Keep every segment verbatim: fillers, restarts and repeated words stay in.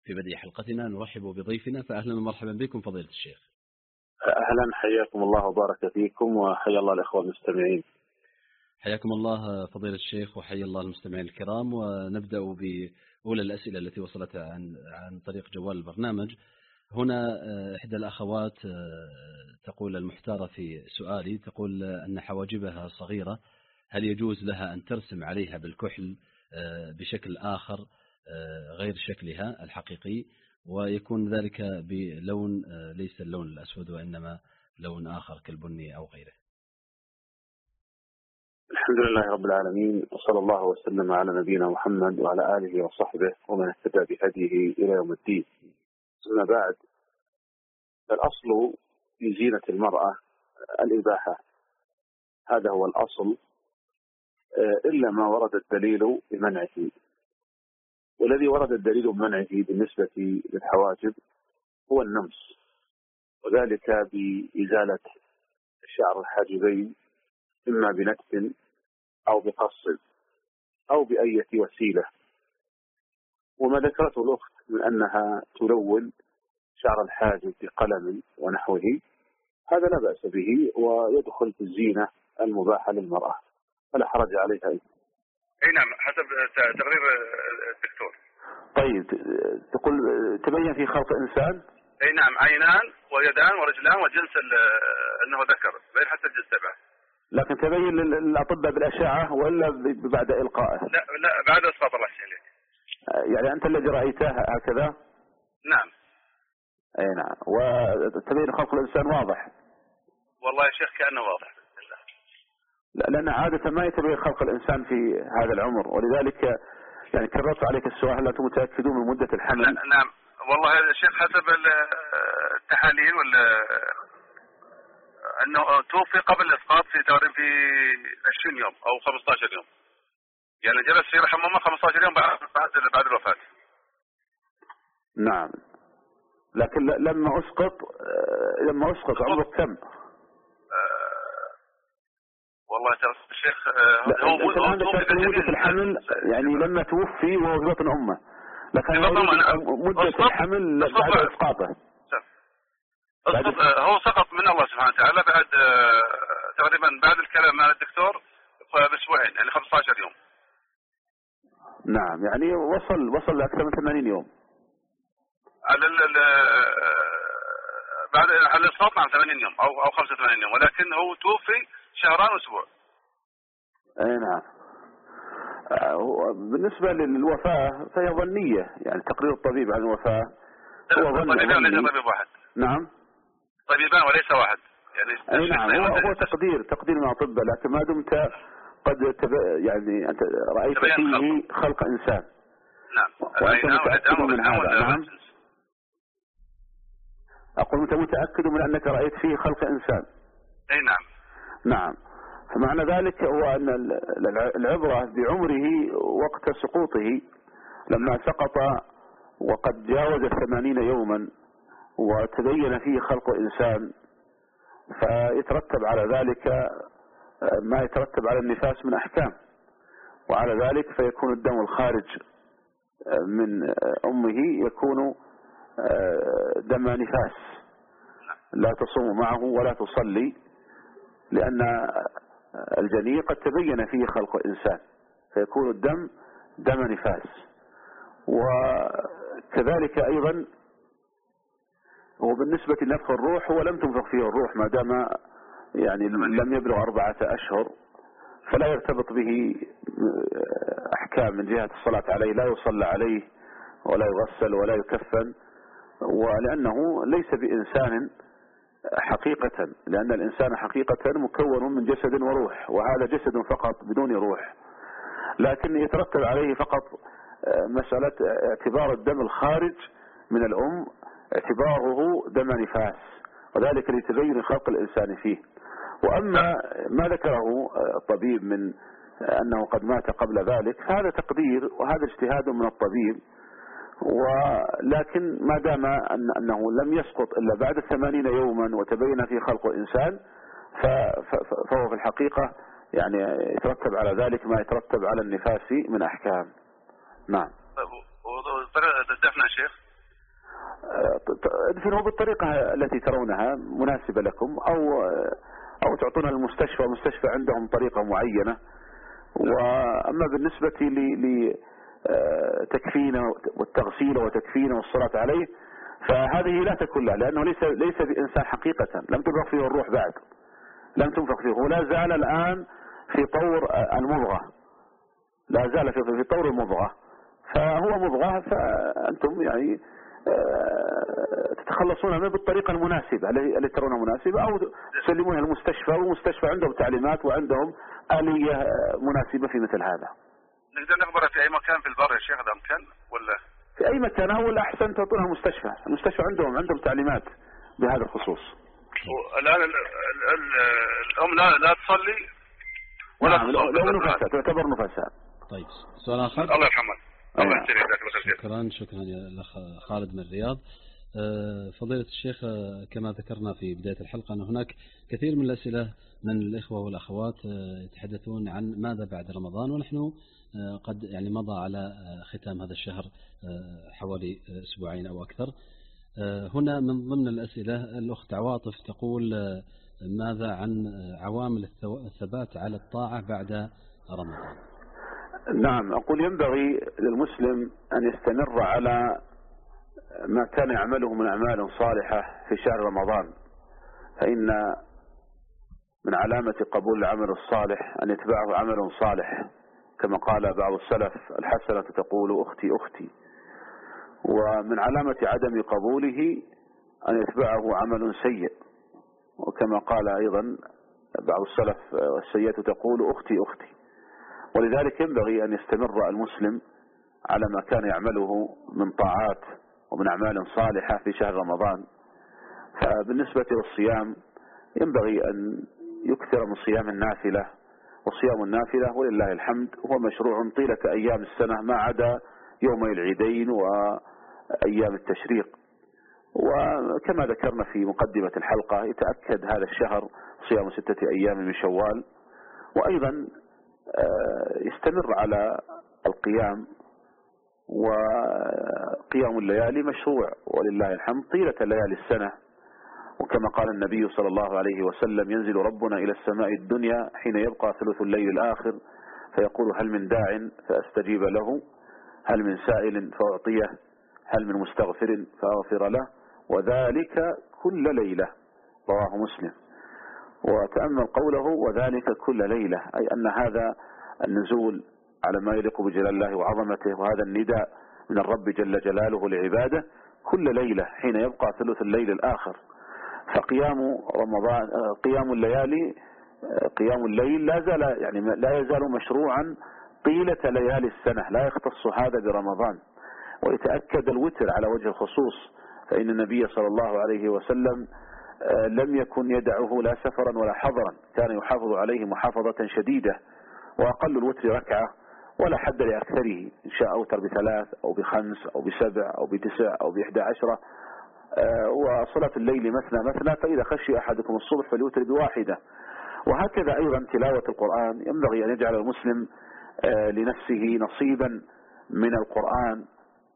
في بدء حلقتنا نرحب بضيفنا، فأهلا ومرحبا بكم فضيلة الشيخ. أهلا، حياكم الله وبارك فيكم، وحيا الله الأخوة المستمعين. حياكم الله فضيلة الشيخ وحيا الله المستمعين الكرام. ونبدأ بأولى الأسئلة التي وصلت عن عن طريق جوال البرنامج. هنا إحدى الأخوات تقول المحتارة في سؤالي، تقول أن حواجبها صغيرة، هل يجوز لها أن ترسم عليها بالكحل بشكل آخر غير شكلها الحقيقي، ويكون ذلك بلون ليس اللون الأسود وإنما لون آخر كالبني أو غيره؟ الحمد لله رب العالمين، وصلى الله وسلم على نبينا محمد وعلى آله وصحبه ومن اهتدى بهديه إلى يوم الدين. أما بعد، الأصل في زينة المرأة الإباحة، هذا هو الأصل، إلا ما ورد الدليل بمنعه. والذي ورد الدليل بمنعه بالنسبة للحواجب هو النمس، وذلك بإزالة شعر الحاجبين إما بنتف أو بقص أو بأية وسيلة. وما ذكرته الأخت من أنها تلون شعر الحاجب بقلم ونحوه، هذا لا بأس به ويدخل في الزينة المباحة للمرأة، فلا حرج عليها. أي نعم، حسب تقرير الدكتور. طيب، تقول تبين في خلق إنسان؟ أي نعم، عينان ويدان ورجلان وجنس أنه ذكر، غير حتى الجنس تبعه. لكن تبين للأطباء بالأشعة ولا بعد إلقائه؟ لا لا، بعد إسقاط الله عليه. يعني أنت الذي رأيته هكذا؟ نعم. أي نعم. وتبين خلق الإنسان واضح؟ والله يا شيخ كأنه واضح. لا، لأن عادة ما يتبين خلق الإنسان في هذا العمر، ولذلك يعني كررت عليك السؤال، هل أنتم متأكدون من مدة الحمل؟ لا نعم، والله يا شيخ حسب التحاليل ولا أنه توفي قبل الإسقاط في تقريبا في عشرين يوم أو خمسة عشر يوم، يعني جلس في رحم أمه خمسة عشر يوم بعد بعد الوفاة. نعم، لكن لما أسقط لما أسقط عمرك كم؟ والله يا الشيخ هو هو عندك مدة الحمل، يعني لما توفي وهو في بطن أمه، لكن مدة الحمل بعد إسقاطه. هو سقط من الله سبحانه وتعالى بعد تقريبا بعد الكلام مع الدكتور بأسبوعين، يعني خمسة عشر يوم. نعم، يعني وصل وصل لأكثر من ثمانين يوم. على ال بعد على الإسقاط نعم ثمانين يوم أو أو خمسة وثمانين يوم، ولكن هو توفي شهران وأسبوع. أي نعم. بالنسبة للوفاة فهي ظنية، يعني تقرير الطبيب عن الوفاة هو ظني. طبيبان وليس طبيب واحد. نعم. طبيبان وليس واحد. يعني أي نعم، هو, هو تقدير تقدير من الأطباء، لكن ما دمت قد تب... يعني أنت رأيت فيه خلق. خلق إنسان. نعم. وأنت متأكد من هذا. نعم. أقول أنت متأكد من أنك رأيت فيه خلق إنسان. أي نعم. نعم. فمعنى ذلك هو أن العبرة بعمره وقت سقوطه، لما سقط وقد جاوز الثمانين يوما وتبين فيه خلق إنسان، فيترتب على ذلك ما يترتب على النفاس من أحكام، وعلى ذلك فيكون الدم الخارج من أمه يكون دم نفاس، لا تصوم معه ولا تصلي، لأن الجنين قد تبين فيه خلق إنسان، فيكون الدم دم نفاس. وكذلك أيضا هو بالنسبة لنفخ الروح، هو لم تنفخ فيه الروح ما دام يعني لم يبلغ أربعة أشهر، فلا يرتبط به أحكام من جهة الصلاة عليه، لا يصلى عليه ولا يغسل ولا يكفن، ولأنه ليس بإنسان حقيقة، لأن الإنسان حقيقة مكون من جسد وروح، وهذا جسد فقط بدون روح، لكن يترتب عليه فقط مسألة اعتبار الدم الخارج من الأم اعتباره دم نفاس، وذلك لتبين خلق الإنسان فيه. وأما ما ذكره الطبيب من أنه قد مات قبل ذلك، هذا تقدير وهذا اجتهاد من الطبيب، ولكن ما دام أن أنه لم يسقط إلا بعد ثمانين يوما وتبين في خلق الإنسان، فهو في الحقيقة يعني يترتب على ذلك ما يترتب على النفاس من أحكام. نعم. طريقة الدفن يا شيخ؟ ادفنوه بالطريقة التي ترونها مناسبة لكم، أو أو تعطونها المستشفى، المستشفى عندهم طريقة معينة. وأما بالنسبة لتكفينه والتغسيل وتكفينه والصلاة عليه فهذه لا تكون له، لأنه ليس ليس بإنسان حقيقة، لم تنفخ فيه الروح بعد، لم تنفخ فيه، ولا زال الآن في طور المضغة، لا زال في في طور المضغة، فهو مضغة، فأنتم يعني تتخلصون منه بالطريقة المناسبة التي ترونها مناسبة، أو تسلمونها المستشفى، والمستشفى عندهم تعليمات وعندهم آلية مناسبة في مثل هذا. نقدر نخبره في أي مكان في البر يا شيخ هذا أمكن ولا؟ في أي مكان، هو الأحسن تعطونها المستشفى، المستشفى عندهم عندهم تعليمات بهذا الخصوص. الآن الأم لا لا تصلي ولا نعم، لو نفسها تعتبر نفسها. طيب سؤال آخر. الله يرحمه. الله يسلمك. شكرا شكرا يا الأخ خالد من الرياض. فضيلة الشيخ، كما ذكرنا في بداية الحلقة أن هناك كثير من الأسئلة من الإخوة والأخوات يتحدثون عن ماذا بعد رمضان، ونحن قد يعني مضى على ختام هذا الشهر حوالي أسبوعين أو أكثر. هنا من ضمن الأسئلة الأخت عواطف تقول ماذا عن عوامل الثبات على الطاعة بعد رمضان؟ نعم، أقول ينبغي للمسلم أن يستمر على ما كان يعمله من أعمال صالحة في شهر رمضان، فإن من علامة قبول العمل الصالح أن يتبعه عمل صالح، كما قال بعض السلف: الحسنة تقول أختي أختي. ومن علامة عدم قبوله أن يتبعه عمل سيء، وكما قال أيضا بعض السلف: السيئة تقول أختي أختي. ولذلك ينبغي أن يستمر المسلم على ما كان يعمله من طاعات ومن أعمال صالحة في شهر رمضان. فبالنسبة للصيام ينبغي أن يكثر من صيام النافلة، وصيام النافلة ولله الحمد هو مشروع طيلة أيام السنة ما عدا يومي العيدين وأيام التشريق. وكما ذكرنا في مقدمة الحلقة يتأكد هذا الشهر صيام ستة أيام من شوال، وأيضا يستمر على القيام، وقيام الليالي مشروع ولله الحمد طيلة ليالي السنة. وكما قال النبي صلى الله عليه وسلم: ينزل ربنا إلى السماء الدنيا حين يبقى ثلث الليل الآخر فيقول: هل من داع فأستجيب له، هل من سائل فأعطيه، هل من مستغفر فأغفر له، وذلك كل ليلة. رواه مسلم. وتأمل قوله وذلك كل ليلة، أي أن هذا النزول على ما يليق بجلال الله وعظمته، وهذا النداء من الرب جل جلاله لعباده كل ليلة حين يبقى ثلث الليل الآخر. فقيام رمضان، قيام الليالي، قيام الليل لا زال يعني لا يزال مشروعا طيلة ليالي السنة، لا يختص هذا برمضان. ويتأكد الوتر على وجه الخصوص، فإن النبي صلى الله عليه وسلم لم يكن يدعه لا سفرا ولا حضرا، كان يحافظ عليه محافظة شديدة، وأقل الوتر ركعة ولا حد لأكثره، إن شاء أوتر بثلاث أو بخمس أو بسبع أو بتسع أو بإحدى عشرة. وصلاة الليل مثنى مثنى، فإذا خشي أحدكم الصبح فليوتر بواحدة. وهكذا أيضا تلاوة القرآن، ينبغي أن يجعل المسلم لنفسه نصيبا من القرآن،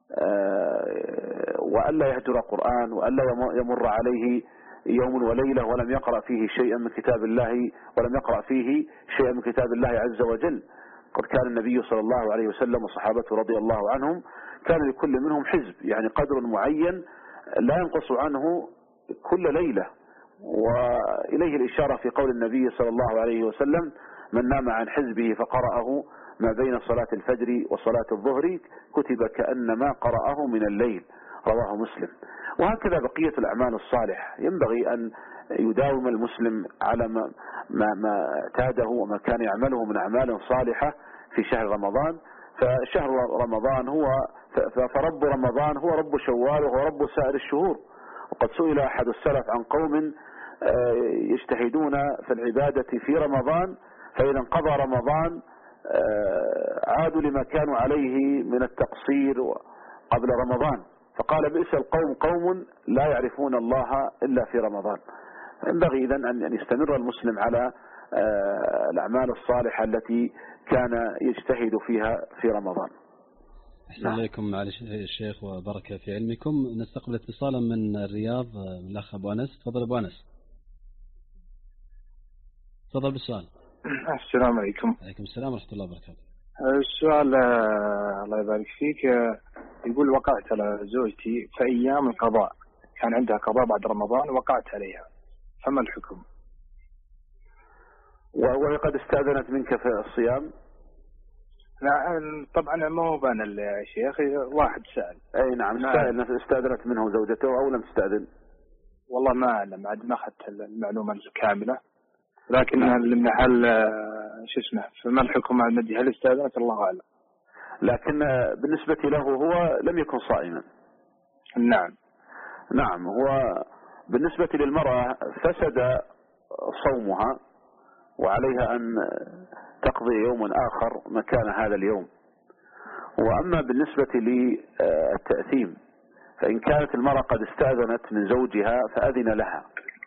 وألا يهجر القرآن، وألا يمر عليه يوم وليلة ولم يقرأ فيه شيئا من كتاب الله، ولم يقرأ فيه شيئا من كتاب الله عز وجل. قد كان النبي صلى الله عليه وسلم وصحابته رضي الله عنهم كان لكل منهم حزب، يعني قدر معين لا ينقص عنه كل ليلة. وإليه الإشارة في قول النبي صلى الله عليه وسلم: من نام عن حزبه فقرأه ما بين صلاة الفجر وصلاة الظهر كتب كأنما قرأه من الليل. رواه مسلم. وهكذا بقية الأعمال الصالحة، ينبغي أن يداوم المسلم على ما, ما, ما اعتاده وما كان يعمله من أعمال صالحة في شهر رمضان. فشهر رمضان هو فرب رمضان هو رب شوال وهو رب سائر الشهور. وقد سئل أحد السلف عن قوم يجتهدون في العبادة في رمضان، فإذا انقضى رمضان عادوا لما كانوا عليه من التقصير قبل رمضان، فقال: بئس القوم قوم لا يعرفون الله إلا في رمضان. ينبغي إذن أن يستمر المسلم على الأعمال الصالحة التي كان يجتهد فيها في رمضان. أحسن عليكم معالي الشيخ وبركة في علمكم. نستقبل اتصالا من الرياض من الأخ أبو أنس. تفضل أبو أنس. تفضل بالسؤال. السلام عليكم. عليكم السلام ورحمة الله وبركاته. السؤال الله يبارك فيك، يقول وقعت على زوجتي في أيام القضاء، كان عندها قضاء بعد رمضان وقعت عليها، فما الحكم؟ وهي قد استأذنت منك في الصيام؟ لا طبعا ما هو بان يا شيخ، واحد سأل. أي نعم استأذنت, استأذنت منه زوجته أو لم تستأذن؟ والله ما أعلم، عاد ما أخذت المعلومة الكاملة، لكن المحل شو اسمه فما الحكم على المدي، هل استأذنت؟ الله أعلم. لكن بالنسبة له هو لم يكن صائما. نعم نعم. هو بالنسبة للمرأة فسد صومها وعليها أن تقضي يوما آخر مكان هذا اليوم. وأما بالنسبة للتأثيم فإن كانت المرأة قد استأذنت من زوجها فأذن لها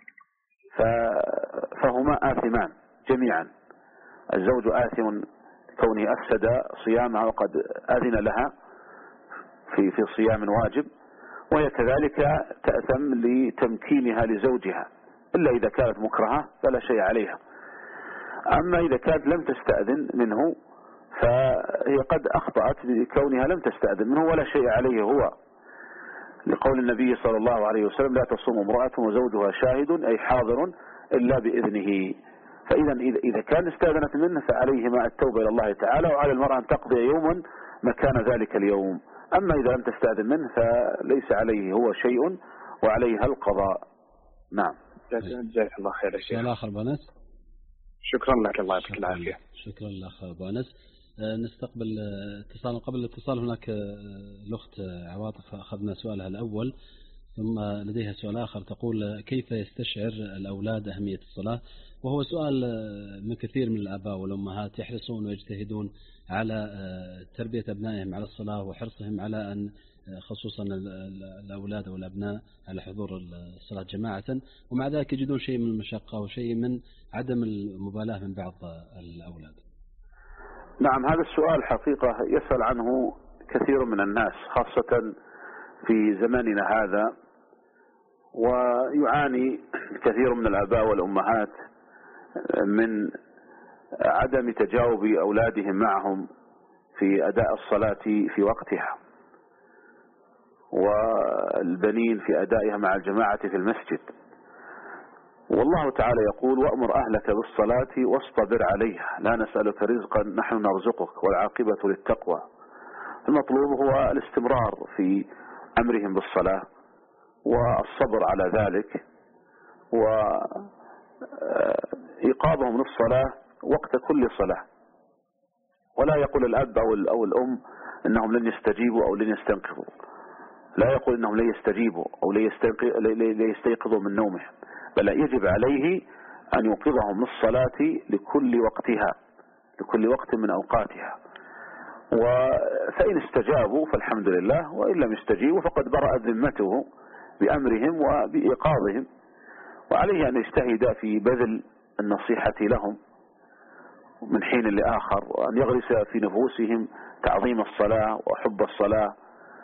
فهما آثمان جميعا. الزوج آثم كونه أفسد صيامها وقد أذن لها في في صيام واجب، وهي كذلك تأثم لتمكينها لزوجها، إلا إذا كانت مكرهة فلا شيء عليها. أما إذا كانت لم تستأذن منه فهي قد أخطأت بكونها لم تستأذن منه ولا شيء عليه هو، لقول النبي صلى الله عليه وسلم لا تصوم امرأة وزوجها شاهد أي حاضر إلا بإذنه. فإذا إذا كان استأذنت منه فعليهما التوبة إلى الله تعالى، وعلى المرأة أن تقضي يوما مكان ذلك اليوم. أما إذا لم تستأذن منه فليس عليه هو شيء وعليها القضاء. نعم. جزاك الله خير يا شيخ. سؤال آخر بنات. شكرا لك، الله يعطيك العافية. شكرا لك أبو أنس. نستقبل اتصال. قبل الاتصال هناك الأخت عواطف أخذنا سؤالها الأول، ثم لديها سؤال آخر تقول كيف يستشعر الأولاد أهمية الصلاة؟ وهو سؤال من كثير من الآباء والأمهات يحرصون ويجتهدون على تربية أبنائهم على الصلاة وحرصهم على أن خصوصا الأولاد أو الأبناء على حضور الصلاة جماعة، ومع ذلك يجدون شيء من المشقة وشيء من عدم المبالاة من بعض الأولاد. نعم، هذا السؤال حقيقة يسأل عنه كثير من الناس خاصة في زماننا هذا، ويعاني كثير من الآباء والأمهات من عدم تجاوب أولادهم معهم في أداء الصلاة في وقتها، والبنين في أدائها مع الجماعة في المسجد. والله تعالى يقول وأمر أهلك بالصلاة واصطبر عليها لا نسألك رزقا نحن نرزقك والعاقبة للتقوى. المطلوب هو الاستمرار في أمرهم بالصلاة والصبر على ذلك وإيقاظهم للصلاة وقت كل صلاة. ولا يقول الأب أو الأم إنهم لن يستجيبوا أو لن يستنقذوا، لا يقول إنهم لن يستجيبوا أو لن يستيقظوا من نومهم، بل يجب عليه أن يوقظهم للصلاة لكل وقتها لكل وقت من أوقاتها. فإن استجابوا فالحمد لله، وإن لم يستجيبوا فقد برأت ذمته بأمرهم وبإيقاظهم، وعليه أن يجتهد في بذل النصيحة لهم من حين لآخر، وأن يغرس في نفوسهم تعظيم الصلاة وحب الصلاة،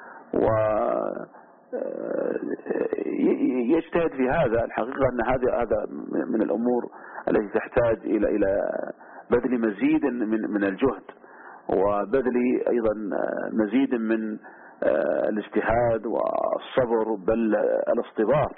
ويجتهد في هذا. الحقيقة أن هذا هذا من الأمور التي تحتاج إلى إلى بذل مزيد من من الجهد، وبذل أيضا مزيد من الاجتهاد والصبر بل الاصطبار.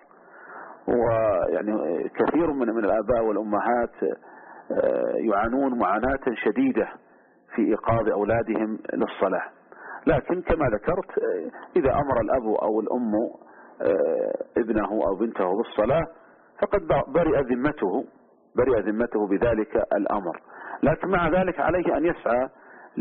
ويعني كثير من من الآباء والأمهات يعانون معاناة شديدة في إيقاظ أولادهم للصلاة، لكن كما ذكرت إذا أمر الأب أو الأم ابنه أو بنته بالصلاة فقد برئ ذمته برئ ذمته بذلك الأمر، لكن مع ذلك عليه أن يسعى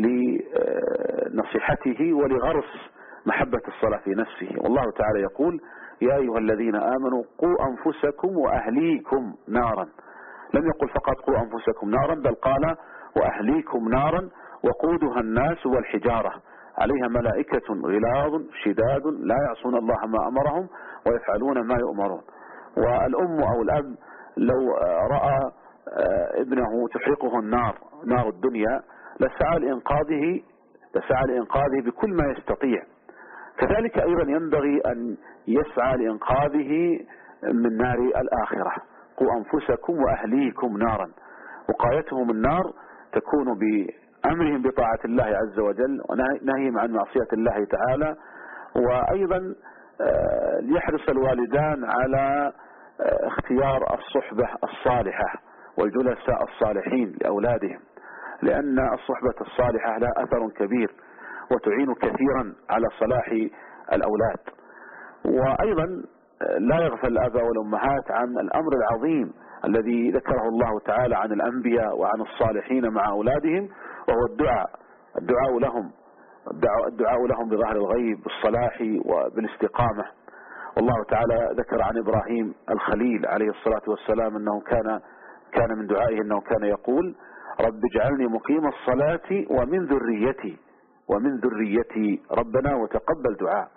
لنصيحته ولغرس محبة الصلاة في نفسه. والله تعالى يقول يا أيها الذين آمنوا قوا أنفسكم وأهليكم نارا، لم يقل فقط قوا أنفسكم نارا بل قال وأهليكم نارا وقودها الناس والحجارة عليها ملائكة غلاظ شداد لا يعصون الله ما أمرهم ويفعلون ما يؤمرون. والأم أو الأب لو رأى ابنه تحرقه النار نار الدنيا لسعى لإنقاذه فسعى لإنقاذه بكل ما يستطيع. كذلك أيضا ينبغي أن يسعى لإنقاذه من نار الآخرة. قوا أنفسكم وأهليكم نارا. وقايتهم النار تكون بأمرهم بطاعة الله عز وجل ونهيهم عن معصية الله تعالى. وأيضا ليحرص الوالدان على اختيار الصحبة الصالحة والجلساء الصالحين لأولادهم، لأن الصحبة الصالحة لها أثر كبير وتعين كثيرا على صلاح الأولاد. وأيضا لا يغفل الآباء والأمهات عن الأمر العظيم الذي ذكره الله تعالى عن الأنبياء وعن الصالحين مع أولادهم، وهو الدعاء الدعاء لهم الدعاء لهم بظهر الغيب بالصلاح وبالاستقامة. والله تعالى ذكر عن إبراهيم الخليل عليه الصلاة والسلام أنه كان كان من دعائه أنه كان يقول: رب اجعلني مقيم الصلاة ومن ذريتي ومن ذريتي ربنا وتقبل دعاء.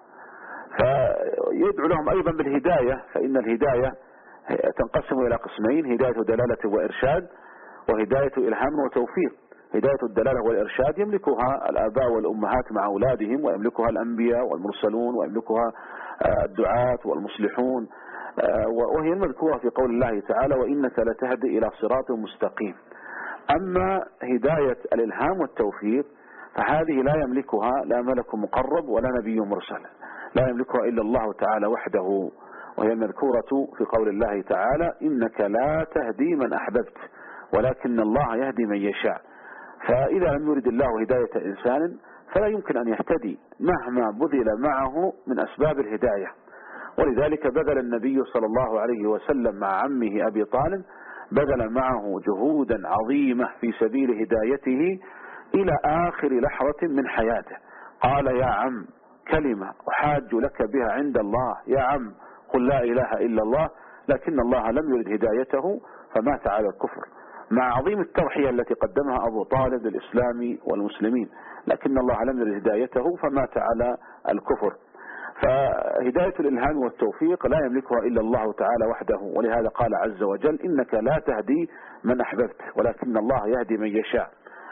فيدعو لهم أيضا بالهداية، فإن الهداية تنقسم إلى قسمين: هداية دلالة وإرشاد، وهداية إلهام وتوفيق. هداية الدلالة والإرشاد يملكها الآباء والأمهات مع أولادهم، ويملكها الأنبياء والمرسلون، ويملكها الدعاة والمصلحون، وهي المذكورة في قول الله تعالى: وإنك لتهدي إلى صراط مستقيم. أما هداية الإلهام والتوفيق فهذه لا يملكها لا ملك مقرب ولا نبي مرسل، لا يملكها إلا الله تعالى وحده، وهي المذكورة في قول الله تعالى: إنك لا تهدي من أحببت ولكن الله يهدي من يشاء. فإذا لم يرد الله هداية إنسان فلا يمكن أن يهتدي مهما بذل معه من أسباب الهداية. ولذلك بذل النبي صلى الله عليه وسلم مع عمه أبي طالب بذل معه جهودا عظيمة في سبيل هدايته إلى آخر لحظة من حياته. قال: يا عم كلمة أحاج لك بها عند الله، يا عم قل لا إله إلا الله، لكن الله لم يرد هدايته فمات على الكفر، مع عظيم التضحية التي قدمها أبو طالب للإسلام والمسلمين، لكن الله لم يرد هدايته فمات على الكفر. فهداية الإلهام والتوفيق لا يملكها إلا الله تعالى وحده، ولهذا قال عز وجل: إنك لا تهدي من أحببت ولكن الله يهدي من يشاء.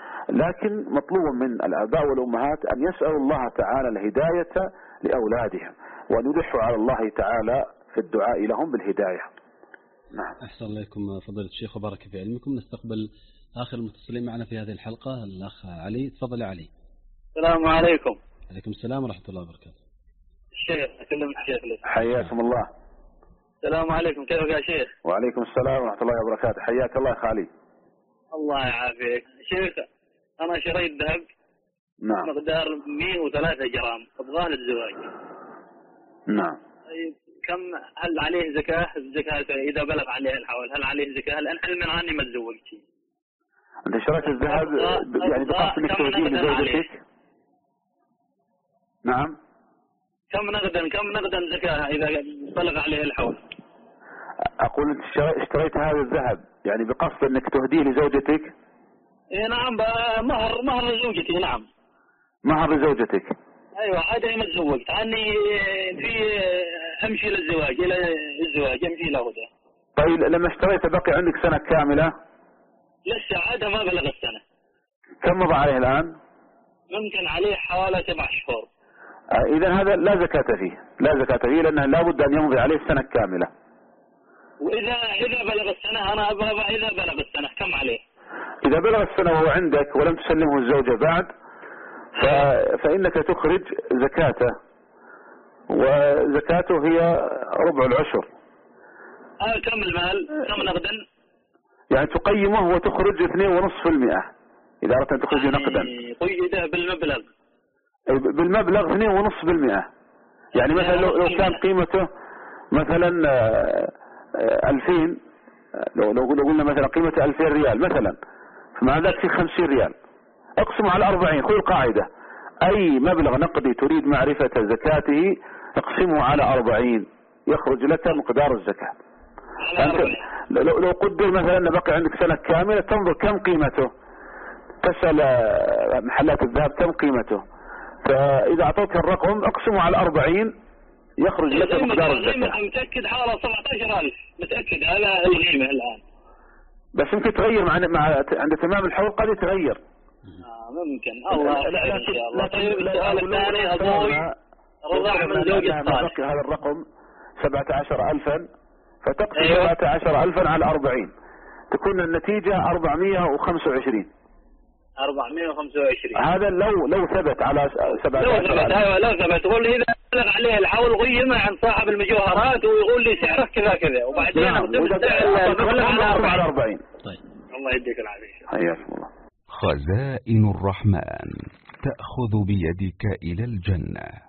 لكن مطلوب من الآباء والأمهات أن يسألوا الله تعالى الهداية لأولادهم، ونلح على الله تعالى في الدعاء لهم بالهداية. نعم. أحسن الله إليكم فضيلة الشيخ وبارك في علمكم. نستقبل آخر المتصلين معنا في هذه الحلقة الأخ علي. تفضل يا علي. السلام عليكم. عليكم السلام ورحمة الله وبركاته. الشيخ أكلم الشيخ لي. حياكم الله. السلام عليكم، كيفك يا شيخ؟ وعليكم السلام ورحمة الله وبركاته. حياك الله يا خالي. الله يعافيك. شيخ أنا شريت ذهب نعم مقدار مئة وثلاثة جرام أبغاه للزواج. نعم. كم هل عليه زكاة؟ الزكاة إذا بلغ عليه الحول هل عليه زكاة؟ لأن علما عني ما تزوجتي. أنت شريت الذهب يعني بقصد إنك توديه لزوجتك؟ نعم. كم نقدا كم نقدا زكاة إذا بلغ عليه الحول؟ أقول أنت اشتريت هذا الذهب يعني بقصد إنك تهديه لزوجتك؟ إيه نعم، مهر مهر لزوجتي. نعم مهر لزوجتك. أيوة عادي ما تزوجت عني في أمشي للزواج إلى الزواج أمشي له ده. طيب لما اشتريت بقي عندك سنة كاملة؟ لسه عادة ما بلغ السنة. كم مضى عليه الآن؟ ممكن عليه حوالي سبع شهور. آه إذا هذا لا زكاة فيه، لا زكاة فيه لأنه لابد أن يمضي عليه السنة كاملة. وإذا إذا بلغ السنة أنا أبغى إذا بلغ السنة كم عليه؟ إذا بلغ السنة وهو عندك ولم تسلمه الزوجة بعد ف... فإنك تخرج زكاته، وزكاته هي ربع العشر. آه كم المال؟ كم نقدا؟ يعني تقيمه وتخرج اثنين ونصف المئة إذا أردت أن تخرجه يعني نقدا. قيده بالمبلغ. بالمبلغ اثنين ونصف بالمئة. يعني مثلا لو, لو كان قيمته مثلا ألفين، لو لو قلنا مثلا قيمته ألفين ريال مثلا، فمع ذلك في خمسين ريال اقسموا على أربعين. خذ القاعدة: أي مبلغ نقدي تريد معرفة زكاته اقسمه على أربعين يخرج لك مقدار الزكاة. لو, لو قدر مثلا أن بقي عندك سنة كاملة تنظر كم قيمته، تسأل محلات الذهب كم قيمته، فإذا أعطوك الرقم اقسمه على أربعين يخرج لك مقدار الزكاة. متأكد حوالي سبعة عشر ألف متأكد هذا القيمة الآن، بس يمكن تغير مع مع عند تمام الحول قد يتغير. آه ممكن الله خير إن شاء الله. طيب السؤال الثاني أبوي رضع من زوجة صالح. هذا الرقم سبعة عشر ألفا فتقسم أيوة. سبعة عشر ألفا على أربعين تكون النتيجة أربعمائة وخمسة وعشرين. أربعمائة وخمسة وعشرين هذا لو لو ثبت على سبعة عشر. لو ثبت أيوة لو ثبت تقول لي إذا بلغ عليه الحول غيمه عن صاحب المجوهرات ويقول لي سعره كذا كذا وبعدين أقدم السعر على أربعين. طيب الله يديك العافية. حياكم الله. خزائن الرحمن تأخذ بيدك إلى الجنة.